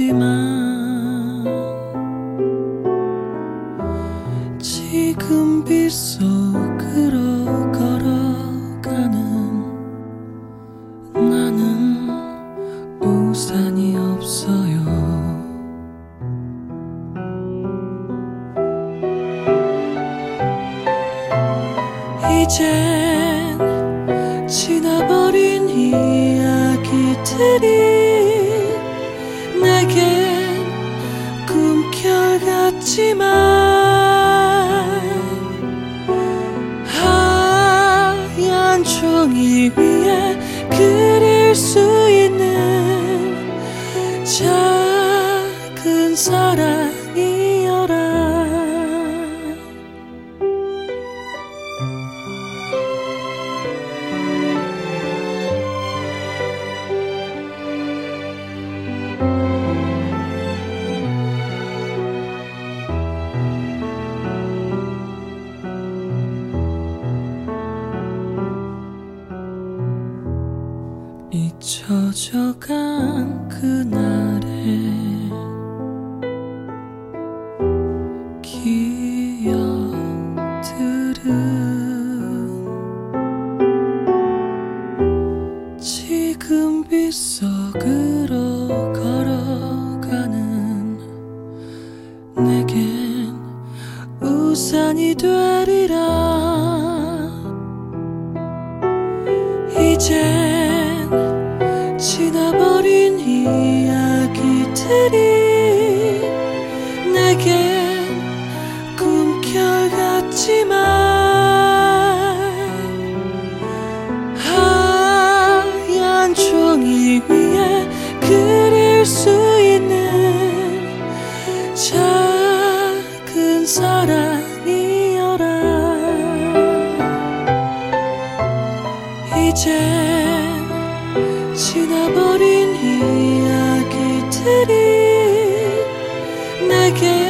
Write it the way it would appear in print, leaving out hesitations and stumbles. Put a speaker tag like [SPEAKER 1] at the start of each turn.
[SPEAKER 1] 같지만 지금 빗속으로 걸어가는 나는 우산이 없어요. 이젠 지나버린 이야기들이 내겐 꿈결 같지만 하얀 종이 위에 그릴 수 있는 작은 사랑이여라. 잊혀져간 그날의 기억들은 지금 빗속으로 걸어가는 내겐 우산이 되리라. 이젠 지나버린 이야기들이 내겐 꿈결 같지만 하얀 종이 위에 그릴 수 있는 작은 사랑이여라. 이젠 지나버린 이야기들이 내게